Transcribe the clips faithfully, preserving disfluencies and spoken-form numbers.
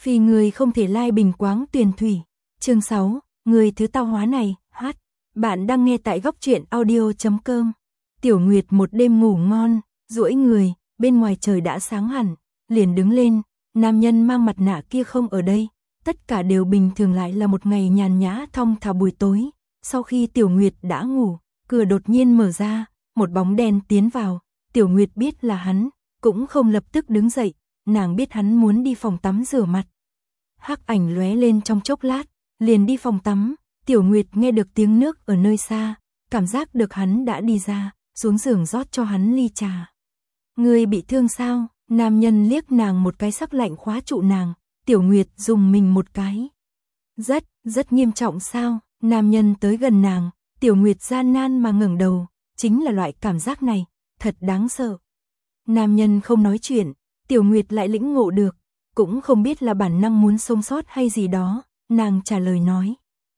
Phi người không thể lai bình quáng tuyền thủy. Chương sáu, người thứ tao hóa này, hát. Bạn đang nghe tại góc truyện audio chấm com. Tiểu Nguyệt một đêm ngủ ngon, duỗi người, bên ngoài trời đã sáng hẳn, liền đứng lên, nam nhân mang mặt nạ kia không ở đây, tất cả đều bình thường lại là một ngày nhàn nhã thong thả buổi tối. Sau khi Tiểu Nguyệt đã ngủ, cửa đột nhiên mở ra, một bóng đen tiến vào, Tiểu Nguyệt biết là hắn, cũng không lập tức đứng dậy, nàng biết hắn muốn đi phòng tắm rửa mặt. Hắc ảnh lóe lên trong chốc lát, liền đi phòng tắm, Tiểu Nguyệt nghe được tiếng nước ở nơi xa, cảm giác được hắn đã đi ra, xuống giường rót cho hắn ly trà. Ngươi bị thương sao? Nam nhân liếc nàng một cái sắc lạnh khóa trụ nàng, Tiểu Nguyệt dùng mình một cái. Rất, rất nghiêm trọng sao? Nam nhân tới gần nàng, Tiểu Nguyệt gian nan mà ngẩng đầu, chính là loại cảm giác này, thật đáng sợ. Nam nhân không nói chuyện, Tiểu Nguyệt lại lĩnh ngộ được, cũng không biết là bản năng muốn sống sót hay gì đó, nàng trả lời nói.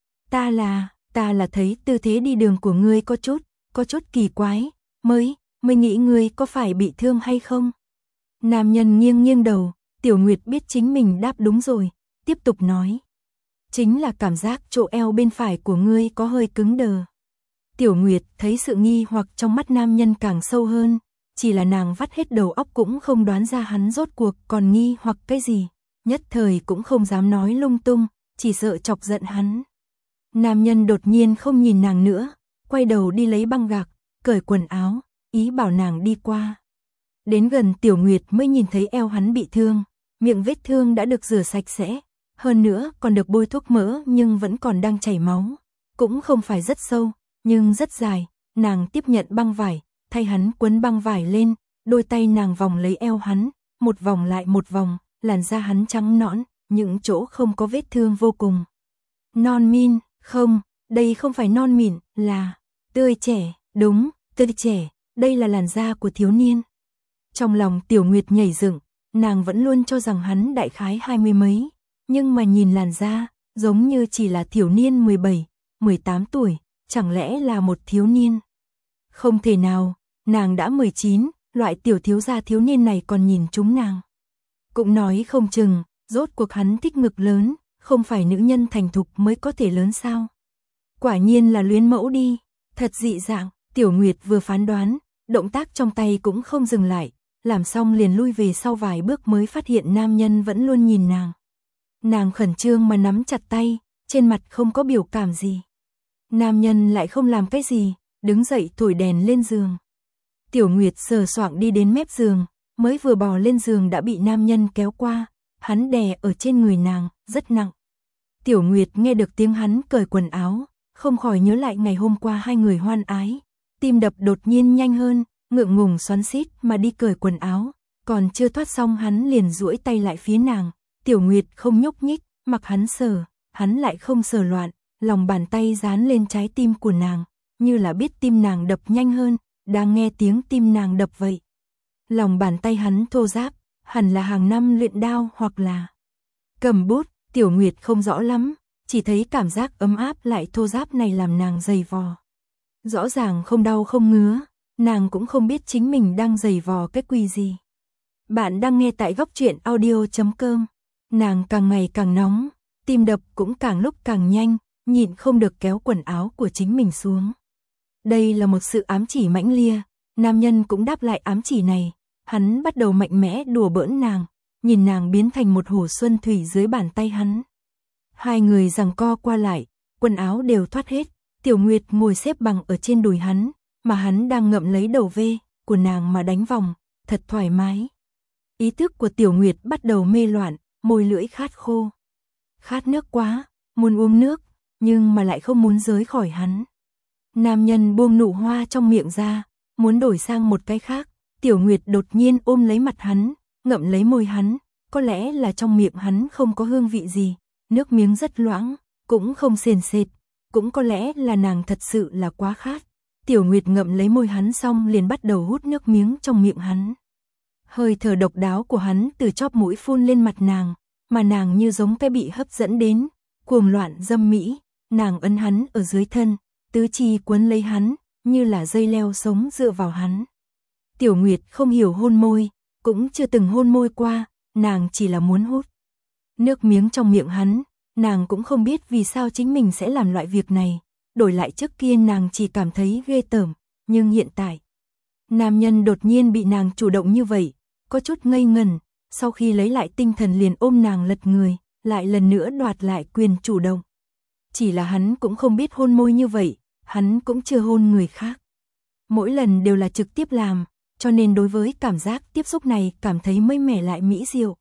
Ta là, ta là thấy tư thế đi đường của ngươi có chút, có chút kỳ quái, mới, mới nghĩ ngươi có phải bị thương hay không? Nam nhân nghiêng nghiêng đầu, Tiểu Nguyệt biết chính mình đáp đúng rồi, tiếp tục nói. Chính là cảm giác chỗ eo bên phải của ngươi có hơi cứng đờ. Tiểu Nguyệt thấy sự nghi hoặc trong mắt nam nhân càng sâu hơn, chỉ là nàng vắt hết đầu óc cũng không đoán ra hắn rốt cuộc còn nghi hoặc cái gì, nhất thời cũng không dám nói lung tung, chỉ sợ chọc giận hắn. Nam nhân đột nhiên không nhìn nàng nữa, quay đầu đi lấy băng gạc, cởi quần áo, ý bảo nàng đi qua. Đến gần Tiểu Nguyệt mới nhìn thấy eo hắn bị thương, miệng vết thương đã được rửa sạch sẽ, hơn nữa còn được bôi thuốc mỡ nhưng vẫn còn đang chảy máu, cũng không phải rất sâu, nhưng rất dài. Nàng tiếp nhận băng vải, thay hắn quấn băng vải lên, đôi tay nàng vòng lấy eo hắn, một vòng lại một vòng, làn da hắn trắng nõn, những chỗ không có vết thương vô cùng non min, không, đây không phải non mịn, là tươi trẻ, đúng, tươi trẻ, đây là làn da của thiếu niên. Trong lòng Tiểu Nguyệt nhảy dựng, nàng vẫn luôn cho rằng hắn đại khái hai mươi mấy, nhưng mà nhìn làn da, giống như chỉ là thiếu niên mười bảy, mười tám tuổi, chẳng lẽ là một thiếu niên? Không thể nào, nàng đã mười chín, loại tiểu thiếu gia thiếu niên này còn nhìn chúng nàng. Cũng nói không chừng, rốt cuộc hắn thích ngực lớn, không phải nữ nhân thành thục mới có thể lớn sao? Quả nhiên là luyến mẫu đi, thật dị dạng. Tiểu Nguyệt vừa phán đoán, động tác trong tay cũng không dừng lại, làm xong liền lui về sau vài bước mới phát hiện nam nhân vẫn luôn nhìn nàng. Nàng khẩn trương mà nắm chặt tay, trên mặt không có biểu cảm gì. Nam nhân lại không làm cái gì, đứng dậy thổi đèn lên giường. Tiểu Nguyệt sờ soạng đi đến mép giường, mới vừa bò lên giường đã bị nam nhân kéo qua, hắn đè ở trên người nàng, rất nặng. Tiểu Nguyệt nghe được tiếng hắn cởi quần áo, không khỏi nhớ lại ngày hôm qua hai người hoan ái, tim đập đột nhiên nhanh hơn, ngượng ngùng xoắn xít mà đi cởi quần áo, còn chưa thoát xong hắn liền duỗi tay lại phía nàng. Tiểu Nguyệt không nhúc nhích, mặc hắn sờ, hắn lại không sờ loạn, lòng bàn tay dán lên trái tim của nàng, như là biết tim nàng đập nhanh hơn, đang nghe tiếng tim nàng đập vậy. Lòng bàn tay hắn thô ráp, hẳn là hàng năm luyện đao hoặc là cầm bút, Tiểu Nguyệt không rõ lắm, chỉ thấy cảm giác ấm áp lại thô ráp này làm nàng dày vò. Rõ ràng không đau không ngứa, nàng cũng không biết chính mình đang dày vò cái quỷ gì. Bạn đang nghe tại góc truyện audio chấm com. Nàng càng ngày càng nóng, tim đập cũng càng lúc càng nhanh, nhịn không được kéo quần áo của chính mình xuống. Đây là một sự ám chỉ mãnh liệt, nam nhân cũng đáp lại ám chỉ này, hắn bắt đầu mạnh mẽ đùa bỡn nàng, nhìn nàng biến thành một hồ xuân thủy dưới bàn tay hắn. Hai người giằng co qua lại, quần áo đều thoát hết, Tiểu Nguyệt ngồi xếp bằng ở trên đùi hắn, mà hắn đang ngậm lấy đầu vê của nàng mà đánh vòng, thật thoải mái. Ý thức của Tiểu Nguyệt bắt đầu mê loạn, môi lưỡi khát khô. Khát nước quá, muốn uống nước, nhưng mà lại không muốn rời khỏi hắn. Nam nhân buông nụ hoa trong miệng ra, muốn đổi sang một cái khác, Tiểu Nguyệt đột nhiên ôm lấy mặt hắn, ngậm lấy môi hắn, có lẽ là trong miệng hắn không có hương vị gì, nước miếng rất loãng, cũng không sền sệt, cũng có lẽ là nàng thật sự là quá khát. Tiểu Nguyệt ngậm lấy môi hắn xong liền bắt đầu hút nước miếng trong miệng hắn. Hơi thở độc đáo của hắn từ chóp mũi phun lên mặt nàng, mà nàng như giống cái bị hấp dẫn đến, cuồng loạn dâm mỹ, nàng ấn hắn ở dưới thân, tứ chi quấn lấy hắn, như là dây leo sống dựa vào hắn. Tiểu Nguyệt không hiểu hôn môi, cũng chưa từng hôn môi qua, nàng chỉ là muốn hút. Nước miếng trong miệng hắn, nàng cũng không biết vì sao chính mình sẽ làm loại việc này, đổi lại trước kia nàng chỉ cảm thấy ghê tởm, nhưng hiện tại, nam nhân đột nhiên bị nàng chủ động như vậy, có chút ngây ngần, sau khi lấy lại tinh thần liền ôm nàng lật người, lại lần nữa đoạt lại quyền chủ động. Chỉ là hắn cũng không biết hôn môi như vậy, hắn cũng chưa hôn người khác. Mỗi lần đều là trực tiếp làm, cho nên đối với cảm giác tiếp xúc này cảm thấy mới mẻ lại mỹ diệu.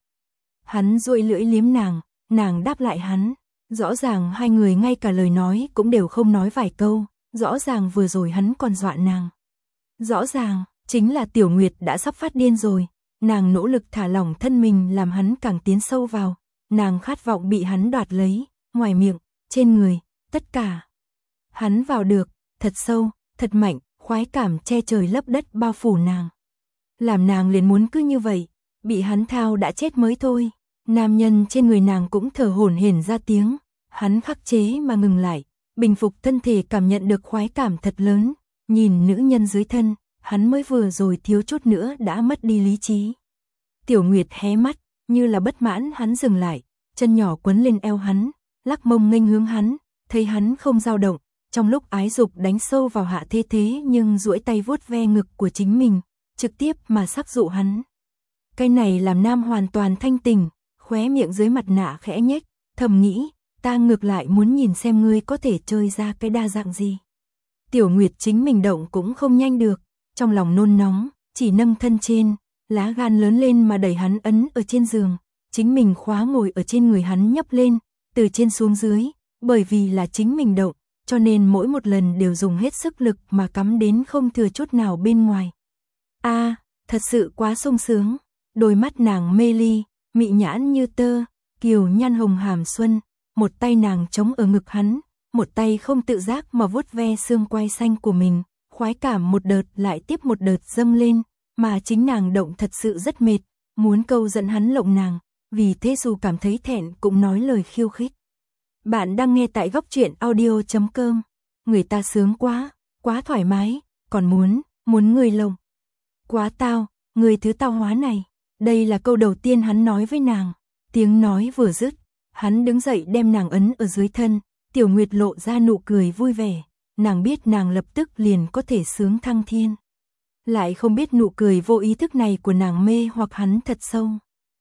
Hắn duỗi lưỡi liếm nàng, nàng đáp lại hắn, rõ ràng hai người ngay cả lời nói cũng đều không nói vài câu, rõ ràng vừa rồi hắn còn dọa nàng. Rõ ràng, chính là Tiểu Nguyệt đã sắp phát điên rồi, nàng nỗ lực thả lỏng thân mình làm hắn càng tiến sâu vào, nàng khát vọng bị hắn đoạt lấy, ngoài miệng, trên người, tất cả. Hắn vào được, thật sâu, thật mạnh, khoái cảm che trời lấp đất bao phủ nàng. Làm nàng liền muốn cứ như vậy, bị hắn thao đã chết mới thôi. Nam nhân trên người nàng cũng thở hổn hển ra tiếng, hắn khắc chế mà ngừng lại, bình phục thân thể cảm nhận được khoái cảm thật lớn, nhìn nữ nhân dưới thân, hắn mới vừa rồi thiếu chút nữa đã mất đi lý trí. Tiểu Nguyệt hé mắt, như là bất mãn hắn dừng lại, chân nhỏ quấn lên eo hắn, lắc mông nghênh hướng hắn, thấy hắn không dao động, trong lúc ái dục đánh sâu vào hạ thế thế nhưng duỗi tay vuốt ve ngực của chính mình, trực tiếp mà sắc dụ hắn. Cái này làm nam hoàn toàn thanh tỉnh, khóe miệng dưới mặt nạ khẽ nhếch, thầm nghĩ, ta ngược lại muốn nhìn xem ngươi có thể chơi ra cái đa dạng gì. Tiểu Nguyệt chính mình động cũng không nhanh được, trong lòng nôn nóng, chỉ nâng thân trên, lá gan lớn lên mà đẩy hắn ấn ở trên giường, chính mình khóa ngồi ở trên người hắn nhấp lên, từ trên xuống dưới, bởi vì là chính mình động, cho nên mỗi một lần đều dùng hết sức lực mà cắm đến không thừa chút nào bên ngoài. A, à, thật sự quá sung sướng, đôi mắt nàng mê ly, mị nhãn như tơ, kiều nhan hồng hàm xuân, một tay nàng chống ở ngực hắn, một tay không tự giác mà vuốt ve xương quai xanh của mình, khoái cảm một đợt lại tiếp một đợt dâng lên, mà chính nàng động thật sự rất mệt, muốn câu dẫn hắn lộng nàng, vì thế dù cảm thấy thẹn cũng nói lời khiêu khích. Bạn đang nghe tại góc truyện audio chấm com, người ta sướng quá, quá thoải mái, còn muốn, muốn người lộng. Quá tao, người thứ tao hóa này. Đây là câu đầu tiên hắn nói với nàng, tiếng nói vừa dứt, hắn đứng dậy đem nàng ấn ở dưới thân, Tiểu Nguyệt lộ ra nụ cười vui vẻ, nàng biết nàng lập tức liền có thể sướng thăng thiên. Lại không biết nụ cười vô ý thức này của nàng mê hoặc hắn thật sâu.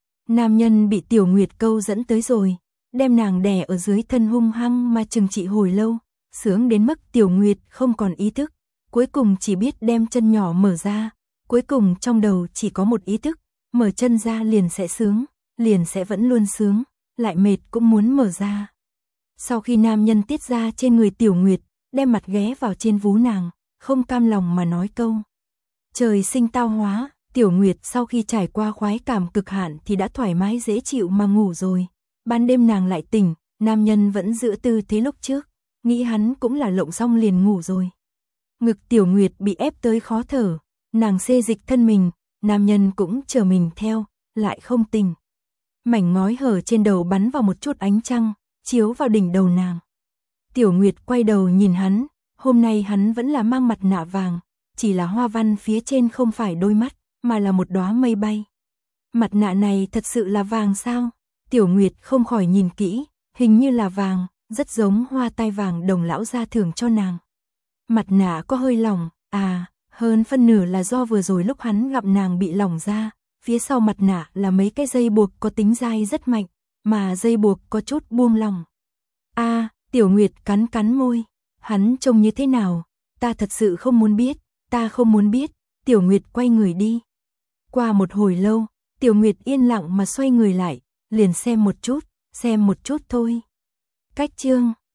Nam nhân bị Tiểu Nguyệt câu dẫn tới rồi, đem nàng đè ở dưới thân hung hăng mà trừng trị hồi lâu, sướng đến mức Tiểu Nguyệt không còn ý thức, cuối cùng chỉ biết đem chân nhỏ mở ra, cuối cùng trong đầu chỉ có một ý thức. Mở chân ra liền sẽ sướng, liền sẽ vẫn luôn sướng, lại mệt cũng muốn mở ra. Sau khi nam nhân tiết ra trên người Tiểu Nguyệt, đem mặt ghé vào trên vú nàng, không cam lòng mà nói câu. Trời sinh tao hóa, Tiểu Nguyệt sau khi trải qua khoái cảm cực hạn thì đã thoải mái dễ chịu mà ngủ rồi. Ban đêm nàng lại tỉnh, nam nhân vẫn giữ tư thế lúc trước, nghĩ hắn cũng là lộng xong liền ngủ rồi. Ngực Tiểu Nguyệt bị ép tới khó thở, nàng xê dịch thân mình, nam nhân cũng chờ mình theo, lại không tỉnh. Mảnh ngói hở trên đầu bắn vào một chút ánh trăng, chiếu vào đỉnh đầu nàng. Tiểu Nguyệt quay đầu nhìn hắn, hôm nay hắn vẫn là mang mặt nạ vàng, chỉ là hoa văn phía trên không phải đôi mắt, mà là một đóa mây bay. Mặt nạ này thật sự là vàng sao? Tiểu Nguyệt không khỏi nhìn kỹ, hình như là vàng, rất giống hoa tai vàng đồng lão gia thưởng cho nàng. Mặt nạ có hơi lỏng, à, hơn phân nửa là do vừa rồi lúc hắn gặp nàng bị lỏng ra, phía sau mặt nạ là mấy cái dây buộc có tính dai rất mạnh, mà dây buộc có chút buông lỏng. A, à, Tiểu Nguyệt cắn cắn môi, hắn trông như thế nào, ta thật sự không muốn biết, ta không muốn biết, Tiểu Nguyệt quay người đi. Qua một hồi lâu, Tiểu Nguyệt yên lặng mà xoay người lại, liền xem một chút, xem một chút thôi. Cách chương